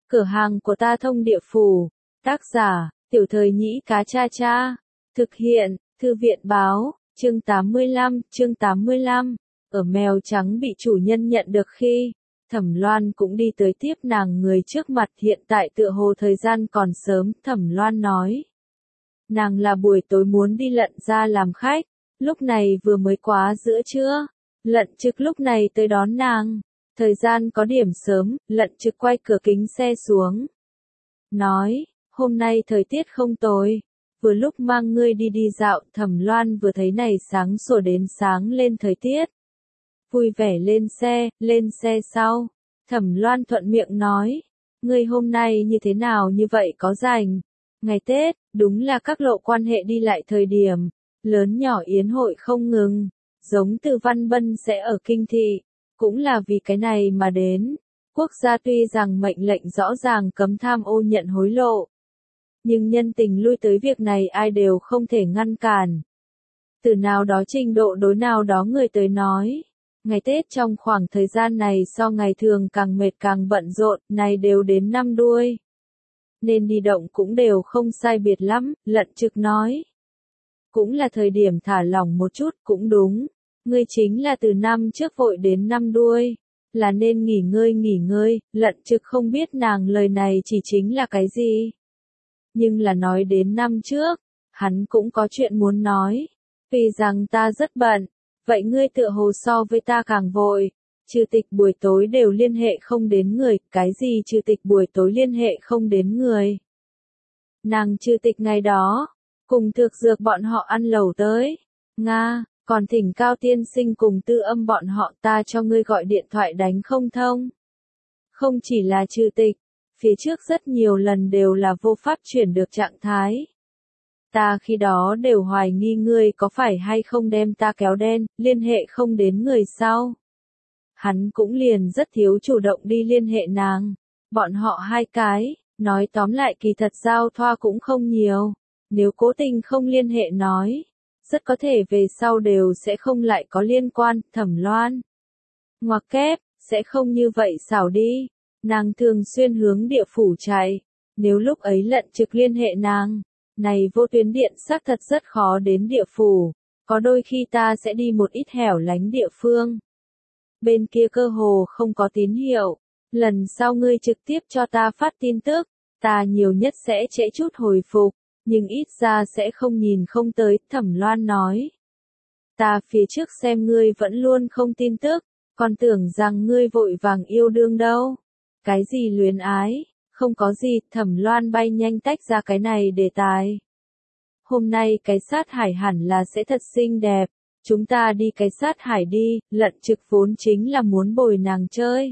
Cửa hàng của ta thông địa phủ. Tác giả, Tiểu Thời Nhĩ Cá Cha Cha. Thực hiện, Thư viện báo, chương 85. Ở mèo trắng bị chủ nhân nhận được khi, Thẩm Loan cũng đi tới tiếp nàng người trước mặt, hiện tại tựa hồ thời gian còn sớm, Thẩm Loan nói. Nàng là buổi tối muốn đi Lận ra làm khách, lúc này vừa mới quá giữa trưa, Lận Trực lúc này tới đón nàng. Thời gian có điểm sớm, Lận Trực quay cửa kính xe xuống. Nói, hôm nay thời tiết không tồi, vừa lúc mang ngươi đi đi dạo. Thẩm Loan vừa thấy này sáng sủa đến sáng lên thời tiết. Vui vẻ lên xe sau. Thẩm Loan thuận miệng nói, ngươi hôm nay như thế nào như vậy có rảnh? Ngày Tết, đúng là các lộ quan hệ đi lại thời điểm, lớn nhỏ yến hội không ngừng, giống Từ Văn Bân sẽ ở kinh thị, cũng là vì cái này mà đến. Quốc gia tuy rằng mệnh lệnh rõ ràng cấm tham ô nhận hối lộ, nhưng nhân tình lui tới việc này ai đều không thể ngăn cản. Từ nào đó trình độ đối nào đó người tới nói, ngày Tết trong khoảng thời gian này so ngày thường càng mệt càng bận rộn, này đều đến năm đuôi. Nên đi động cũng đều không sai biệt lắm, Lận Trực nói. Cũng là thời điểm thả lỏng một chút, cũng đúng. Ngươi chính là từ năm trước vội đến năm đuôi, là nên nghỉ ngơi, Lận Trực không biết nàng lời này chỉ chính là cái gì. Nhưng là nói đến năm trước, hắn cũng có chuyện muốn nói. Vì rằng ta rất bận, vậy ngươi tựa hồ so với ta càng vội. Trừ tịch buổi tối đều liên hệ không đến người, cái gì trừ tịch buổi tối liên hệ không đến người. Nàng trừ tịch ngày đó, cùng Thực Dược bọn họ ăn lẩu tới, Nga, còn thỉnh Cao tiên sinh cùng Tư Âm bọn họ, ta cho ngươi gọi điện thoại đánh không thông. Không chỉ là trừ tịch, phía trước rất nhiều lần đều là vô pháp chuyển được trạng thái. Ta khi đó đều hoài nghi ngươi có phải hay không đem ta kéo đen, liên hệ không đến người sau. Hắn cũng liền rất thiếu chủ động đi liên hệ nàng. Bọn họ hai cái, nói tóm lại kỳ thật giao thoa cũng không nhiều. Nếu cố tình không liên hệ nói, rất có thể về sau đều sẽ không lại có liên quan. Thẩm Loan ngoặc kép, sẽ không như vậy xảo đi. Nàng thường xuyên hướng địa phủ chạy. Nếu lúc ấy Lận Trực liên hệ nàng, này vô tuyến điện xác thật rất khó đến địa phủ. Có đôi khi ta sẽ đi một ít hẻo lánh địa phương. Bên kia cơ hồ không có tín hiệu. Lần sau ngươi trực tiếp cho ta phát tin tức, ta nhiều nhất sẽ trễ chút hồi phục, nhưng ít ra sẽ không nhìn không tới. Thẩm Loan nói. Ta phía trước xem ngươi vẫn luôn không tin tức, còn tưởng rằng ngươi vội vàng yêu đương đâu. Cái gì luyến ái, không có gì. Thẩm Loan bay nhanh tách ra cái này đề tài. Hôm nay cái sát hải hẳn là sẽ thật xinh đẹp. Chúng ta đi cái sát hải đi. Lận Trực vốn chính là muốn bồi nàng chơi.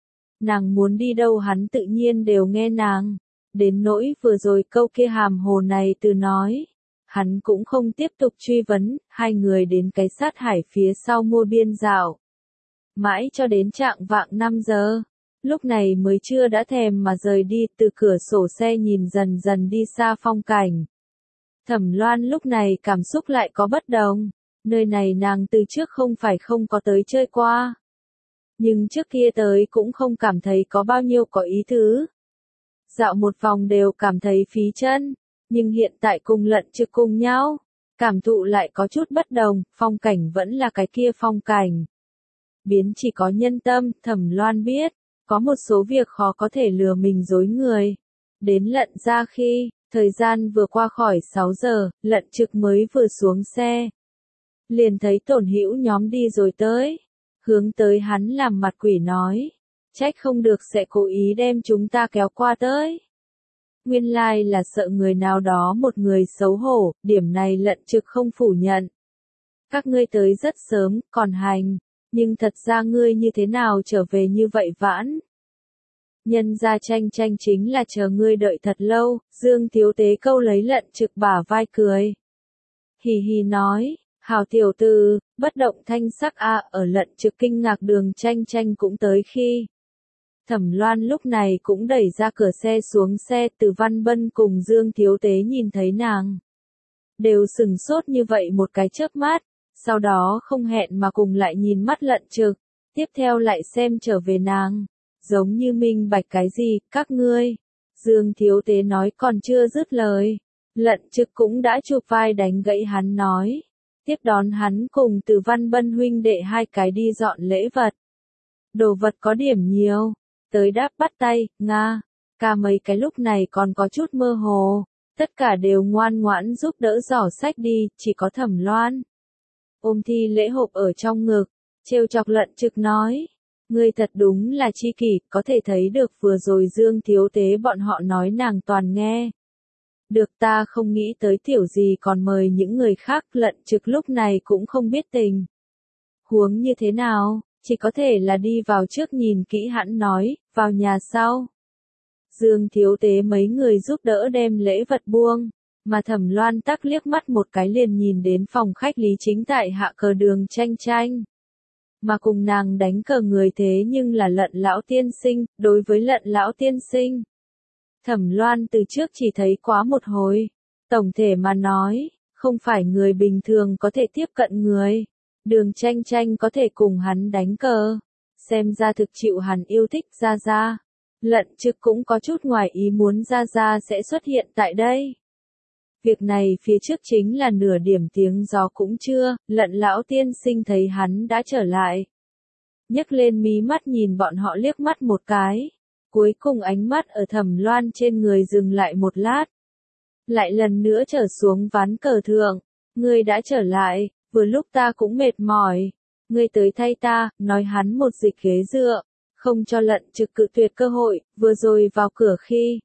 Nàng muốn đi đâu hắn tự nhiên đều nghe nàng. Đến nỗi vừa rồi câu kia hàm hồ này từ nói. Hắn cũng không tiếp tục truy vấn. Hai người đến cái sát hải phía sau mua biên dạo. Mãi cho đến trạng vạng 5 giờ. Lúc này mới chưa đã thèm mà rời đi, từ cửa sổ xe nhìn dần dần đi xa phong cảnh. Thẩm Loan lúc này cảm xúc lại có bất đồng. Nơi này nàng từ trước không phải không có tới chơi qua. Nhưng trước kia tới cũng không cảm thấy có bao nhiêu có ý tứ. Dạo một vòng đều cảm thấy phí chân. Nhưng hiện tại cùng Lận Trực cùng nhau, cảm thụ lại có chút bất đồng. Phong cảnh vẫn là cái kia phong cảnh. Biến chỉ có nhân tâm. Thẩm Loan biết, có một số việc khó có thể lừa mình dối người. Đến Lận ra khi, thời gian vừa qua khỏi 6 giờ, Lận Trực mới vừa xuống xe. Liền thấy Tổn Hữu nhóm đi rồi tới. Hướng tới hắn làm mặt quỷ nói. Trách không được sẽ cố ý đem chúng ta kéo qua tới. Nguyên lai là sợ người nào đó một người xấu hổ, điểm này Lận Trực không phủ nhận. Các ngươi tới rất sớm, còn hành. Nhưng thật ra ngươi như thế nào trở về như vậy vãn? Nhân ra tranh chính là chờ ngươi đợi thật lâu. Dương Thiếu Tế câu lấy Lận Trực bả vai cười. Hì hì nói. Hào tiểu tử, bất động thanh sắc ở Lận Trực kinh ngạc đường tranh cũng tới khi. Thẩm Loan lúc này cũng đẩy ra cửa xe xuống xe. Từ Văn Bân cùng Dương Thiếu Tế nhìn thấy nàng. Đều sừng sốt như vậy một cái chớp mắt, sau đó không hẹn mà cùng lại nhìn mắt Lận Trực, tiếp theo lại xem trở về nàng. giống như minh bạch cái gì, các ngươi. Dương Thiếu Tế nói còn chưa dứt lời. Lận Trực cũng đã chụp vai đánh gãy hắn nói. Tiếp đón hắn cùng Từ Văn Bân huynh đệ hai cái đi dọn lễ vật. Đồ vật có điểm nhiều. Tới đáp bắt tay, Nga. Ca mấy cái lúc này còn có chút mơ hồ. Tất cả đều ngoan ngoãn giúp đỡ giỏ sách đi, chỉ có Thẩm Loan. Ôm thi lễ hộp ở trong ngực, trêu chọc Lận Trực nói. Ngươi thật đúng là chi kỷ, có thể thấy được vừa rồi Dương Thiếu Tế bọn họ nói nàng toàn nghe. Được, ta không nghĩ tới tiểu gì còn mời những người khác. Lận Trực lúc này cũng không biết tình huống như thế nào, chỉ có thể là đi vào trước nhìn kỹ hẳn nói, vào nhà sau. Dương Thiếu Tế mấy người giúp đỡ đem lễ vật buông, mà Thẩm Loan tắc liếc mắt một cái liền nhìn đến phòng khách Lý Chính tại hạ cờ Đường Tranh Tranh. Mà cùng nàng đánh cờ người thế nhưng là Lận lão tiên sinh. Đối với Lận lão tiên sinh, Thẩm Loan từ trước chỉ thấy quá một hồi. Tổng thể mà nói, không phải người bình thường có thể tiếp cận người. Đường Tranh Tranh có thể cùng hắn đánh cờ, xem ra thực chịu hắn yêu thích. Gia Gia. Lận Trực cũng có chút ngoài ý muốn Gia Gia sẽ xuất hiện tại đây. Việc này phía trước chính là nửa điểm tiếng gió cũng chưa. Lận lão tiên sinh thấy hắn đã trở lại, nhấc lên mí mắt nhìn bọn họ liếc mắt một cái. Cuối cùng ánh mắt ở Thẩm Loan trên người dừng lại một lát. Lại lần nữa trở xuống ván cờ thượng. Ngươi đã trở lại, vừa lúc ta cũng mệt mỏi. Ngươi tới thay ta, nói hắn một dịch ghế dựa. Không cho Lận Trực cự tuyệt cơ hội, vừa rồi vào cửa khi.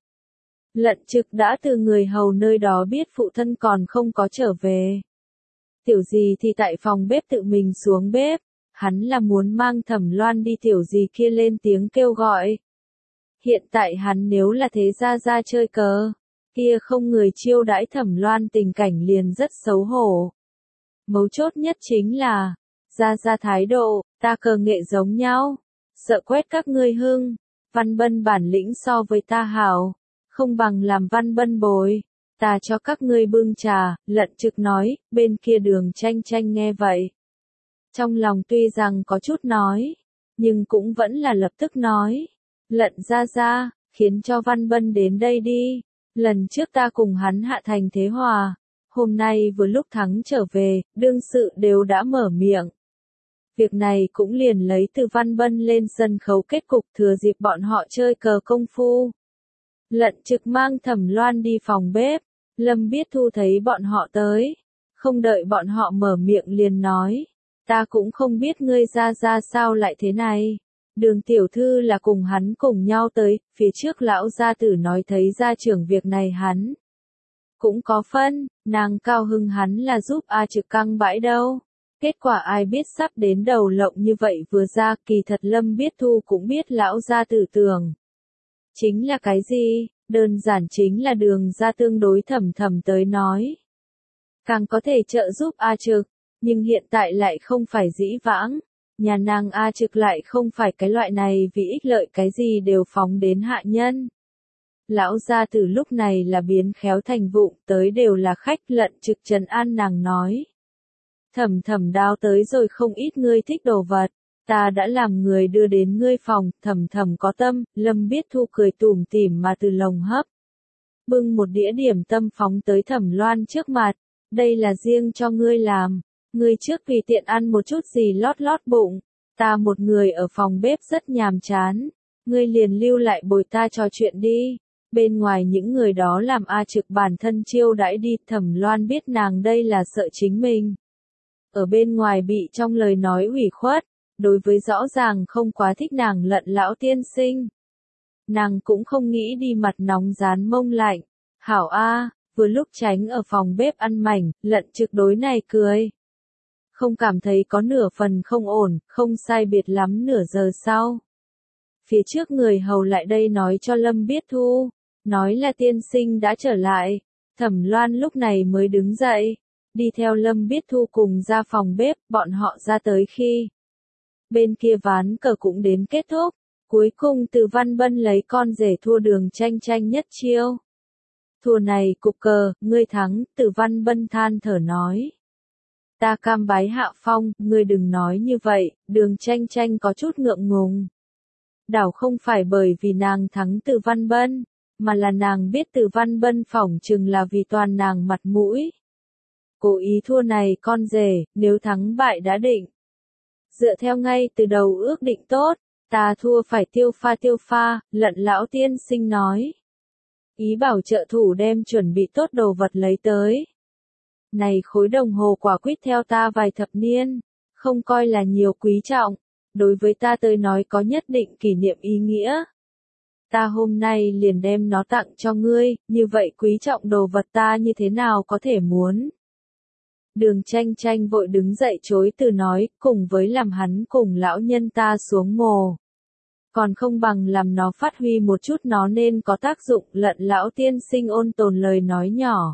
Lận Trực đã từ người hầu nơi đó biết phụ thân còn không có trở về. Tiểu gì thì tại phòng bếp tự mình xuống bếp. Hắn là muốn mang Thẩm Loan đi tiểu gì kia lên tiếng kêu gọi. Hiện tại hắn nếu là thế Gia Gia chơi cờ, kia không người chiêu đãi Thẩm Loan tình cảnh liền rất xấu hổ. Mấu chốt nhất chính là, Gia Gia thái độ, ta cờ nghệ giống nhau, sợ quét các ngươi hưng, Văn Bân bản lĩnh so với ta hảo, không bằng làm Văn Bân bồi, ta cho các ngươi bưng trà. Lận Trực nói. Bên kia Đường Tranh Tranh nghe vậy, trong lòng tuy rằng có chút nói, nhưng cũng vẫn là lập tức nói. Lận Gia Gia, khiến cho Văn Bân đến đây đi. Lần trước ta cùng hắn hạ thành thế hòa, hôm nay vừa lúc thắng trở về, đương sự đều đã mở miệng. Việc này cũng liền lấy từ Văn Bân lên sân khấu kết cục, thừa dịp bọn họ chơi cờ công phu. Lận Trực mang Thẩm Loan đi phòng bếp. Lâm Biết Thu thấy bọn họ tới, không đợi bọn họ mở miệng liền nói. Ta cũng không biết ngươi Gia Gia sao lại thế này. Đường tiểu thư là cùng hắn cùng nhau tới, phía trước lão gia tử nói thấy gia trưởng việc này hắn cũng có phân, nàng cao hưng hắn là giúp A Trực căng bãi đâu. Kết quả ai biết sắp đến đầu lộng như vậy vừa ra. Kỳ thật Lâm Biết Thu cũng biết lão gia tử tưởng chính là cái gì, đơn giản chính là Đường gia tương đối Thẩm Thẩm tới nói càng có thể trợ giúp A Trực, nhưng hiện tại lại không phải dĩ vãng. Nhà nàng A Trực lại không phải cái loại này vì ích lợi cái gì đều phóng đến hạ nhân. Lão gia tử lúc này là biến khéo thành vụng, tới đều là khách. Lận Trực trấn an nàng nói. Thẩm Thẩm đao tới rồi không ít ngươi thích đồ vật, ta đã làm người đưa đến ngươi phòng. Thẩm Thẩm có tâm. Lâm Biết Thu cười tủm tỉm mà từ lồng hấp bưng một đĩa điểm tâm phóng tới Thẩm Loan trước mặt. Đây là riêng cho ngươi làm. Ngươi trước vì tiện ăn một chút gì lót lót bụng. Ta một người ở phòng bếp rất nhàm chán. Ngươi liền lưu lại bồi ta trò chuyện đi. Bên ngoài những người đó làm A Trực bản thân chiêu đãi đi. Thẩm Loan biết nàng đây là sợ chính mình ở bên ngoài bị trong lời nói ủy khuất. Đối với rõ ràng không quá thích nàng Lận lão tiên sinh, nàng cũng không nghĩ đi mặt nóng rán mông lạnh. Hảo A. Vừa lúc tránh ở phòng bếp ăn mảnh, Lận Trực đối này cười. Không cảm thấy có nửa phần không ổn. Không sai biệt lắm nửa giờ sau, phía trước người hầu lại đây nói cho Lâm Biết Thu, nói là tiên sinh đã trở lại. Thẩm Loan lúc này mới đứng dậy, đi theo Lâm Biết Thu cùng ra phòng bếp. Bọn họ ra tới khi bên kia ván cờ cũng đến kết thúc. Cuối cùng Từ Văn Bân lấy con rể thua Đường Tranh Tranh nhất chiêu. Thua này cục cờ, ngươi thắng. Từ Văn Bân than thở nói. Ta cam bái hạ phong. Ngươi đừng nói như vậy. Đường Tranh Tranh có chút ngượng ngùng. Đảo không phải bởi vì nàng thắng Từ Văn Bân, mà là nàng biết Từ Văn Bân phỏng chừng là vì toàn nàng mặt mũi. Cố ý thua này con rể, nếu thắng bại đã định. Dựa theo ngay từ đầu ước định tốt, ta thua phải tiêu pha, Lận lão tiên sinh nói. Ý bảo trợ thủ đem chuẩn bị tốt đồ vật lấy tới. Này khối đồng hồ quả quýt theo ta vài thập niên, không coi là nhiều quý trọng, đối với ta tới nói có nhất định kỷ niệm ý nghĩa. Ta hôm nay liền đem nó tặng cho ngươi, như vậy quý trọng đồ vật ta như thế nào có thể muốn. Đường Tranh Tranh vội đứng dậy chối từ nói, cùng với làm hắn cùng lão nhân ta xuống mồ. Còn không bằng làm nó phát huy một chút nó nên có tác dụng. Lận lão tiên sinh ôn tồn lời nói nhỏ.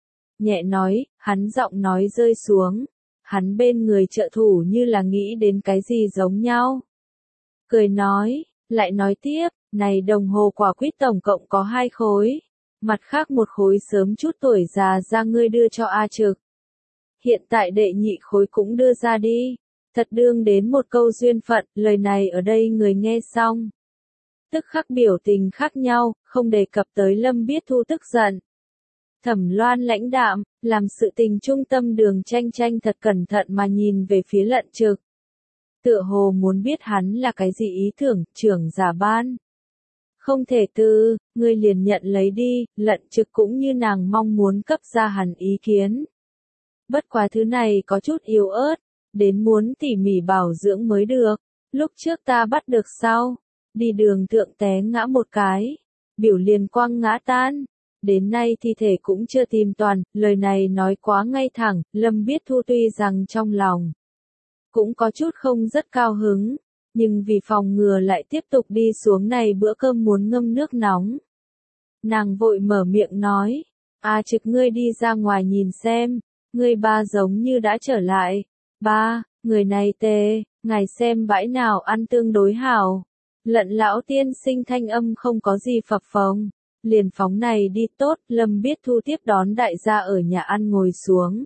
Nhẹ nói, hắn giọng nói rơi xuống. Hắn bên người trợ thủ như là nghĩ đến cái gì giống nhau. Cười nói, lại nói tiếp, này đồng hồ quả quýt tổng cộng có 2 khối. Mặt khác một khối sớm chút tuổi già ra ngươi đưa cho A Trực. Hiện tại đệ nhị khối cũng đưa ra đi. Thật đương đến một câu duyên phận, lời này ở đây người nghe xong. Tức khắc biểu tình khác nhau, không đề cập tới Lâm Biết Thu tức giận. Thẩm Loan lãnh đạm, làm sự tình trung tâm Đường Tranh Tranh thật cẩn thận mà nhìn về phía Lận Trực. Tựa hồ muốn biết hắn là cái gì ý tưởng, trưởng giả ban. Không thể tư, ngươi liền nhận lấy đi, Lận Trực cũng như nàng mong muốn cấp ra hẳn ý kiến. Bất quá thứ này có chút yếu ớt, đến muốn tỉ mỉ bảo dưỡng mới được. Lúc trước ta bắt được sau, đi đường thượng té ngã một cái, biểu liền quăng ngã tan. Đến nay thi thể cũng chưa tìm toàn, lời này nói quá ngay thẳng, Lâm Biết Thu tuy rằng trong lòng cũng có chút không rất cao hứng, nhưng vì phòng ngừa lại tiếp tục đi xuống này bữa cơm muốn ngâm nước nóng. Nàng vội mở miệng nói, A Trực ngươi đi ra ngoài nhìn xem, ngươi ba giống như đã trở lại. Ba, người này tê, ngài xem bãi nào ăn tương đối hảo. Lận lão tiên sinh thanh âm không có gì phập phồng. Liền phóng này đi tốt, Lâm Biết Thu tiếp đón đại gia ở nhà ăn ngồi xuống.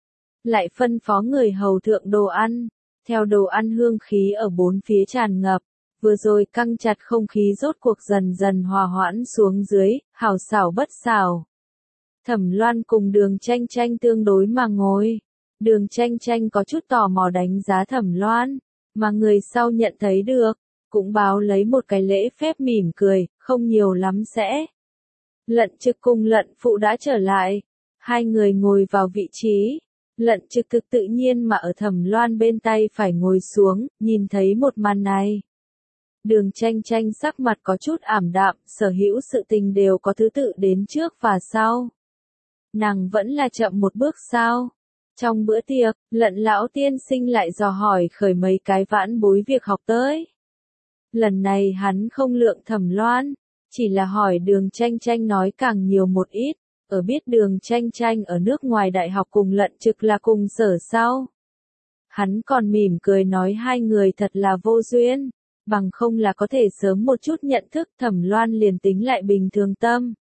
Lại phân phó người hầu thượng đồ ăn, theo đồ ăn hương khí ở bốn phía tràn ngập, vừa rồi căng chặt không khí rốt cuộc dần dần hòa hoãn xuống dưới, hảo xảo bất xảo. Thẩm Loan cùng Đường Tranh Tranh tương đối mà ngồi. Đường Tranh Tranh có chút tò mò đánh giá Thẩm Loan, mà người sau nhận thấy được, cũng báo lấy một cái lễ phép mỉm cười, không nhiều lắm sẽ. Lận Trực cùng Lận Phụ đã trở lại, hai người ngồi vào vị trí. Lận Trực thực tự nhiên mà ở Thẩm Loan bên tay phải ngồi xuống, nhìn thấy một màn này. Đường Tranh Tranh sắc mặt có chút ảm đạm, sở hữu sự tình đều có thứ tự đến trước và sau. Nàng vẫn là chậm một bước sao? Trong bữa tiệc, Lận lão tiên sinh lại dò hỏi khởi mấy cái vãn bối việc học tới. Lần này hắn không lượng Thẩm Loan, chỉ là hỏi Đường Tranh Tranh nói càng nhiều một ít, ở biết Đường Tranh Tranh ở nước ngoài đại học cùng Lận Trực là cùng sở sao. Hắn còn mỉm cười nói hai người thật là vô duyên, bằng không là có thể sớm một chút nhận thức. Thẩm Loan liền tính lại bình thường tâm.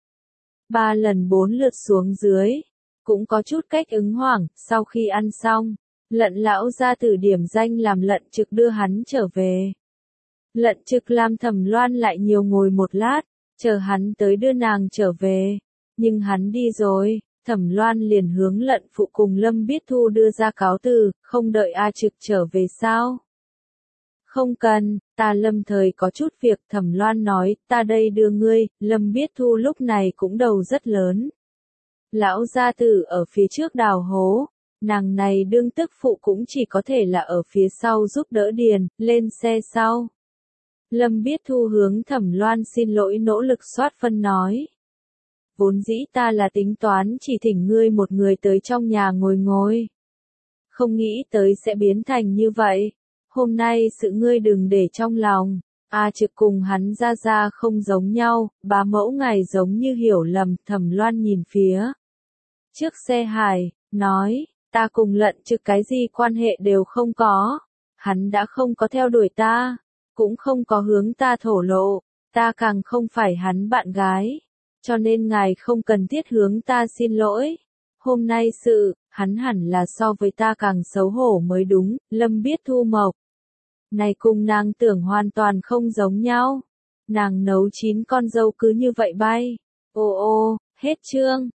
3 lần 4 lượt xuống dưới, cũng có chút cách ứng hoảng. Sau khi ăn xong, Lận lão ra từ điểm danh làm Lận Trực đưa hắn trở về. Lận Trực làm Thẩm Loan lại nhiều ngồi một lát, chờ hắn tới đưa nàng trở về. Nhưng hắn đi rồi, Thẩm Loan liền hướng Lận Phụ cùng Lâm Biết Thu đưa ra cáo từ, không đợi A Trực trở về sao? Không cần, ta lâm thời có chút việc. Thẩm Loan nói, ta đây đưa ngươi. Lâm Biết Thu lúc này cũng đầu rất lớn. Lão gia tử ở phía trước đào hố, nàng này đương tức phụ cũng chỉ có thể là ở phía sau giúp đỡ điền, lên xe sau. Lâm Biết Thu hướng Thẩm Loan xin lỗi nỗ lực soát phân nói. Vốn dĩ ta là tính toán chỉ thỉnh ngươi một người tới trong nhà ngồi ngồi. Không nghĩ tới sẽ biến thành như vậy. Hôm nay sự ngươi đừng để trong lòng. A Trực cùng hắn ra không giống nhau, bá mẫu ngài giống như hiểu lầm. Thẩm Loan nhìn phía trước xe hài, nói, ta cùng Lận Trực cái gì quan hệ đều không có. Hắn đã không có theo đuổi ta, cũng không có hướng ta thổ lộ, ta càng không phải hắn bạn gái. Cho nên ngài không cần thiết hướng ta xin lỗi. Hôm nay sự, hắn hẳn là so với ta càng xấu hổ mới đúng. Lâm Biết Thu mộc Này cùng nàng tưởng hoàn toàn không giống nhau. Nàng nấu 9 con dâu cứ như vậy bay. Ô ô, hết chương.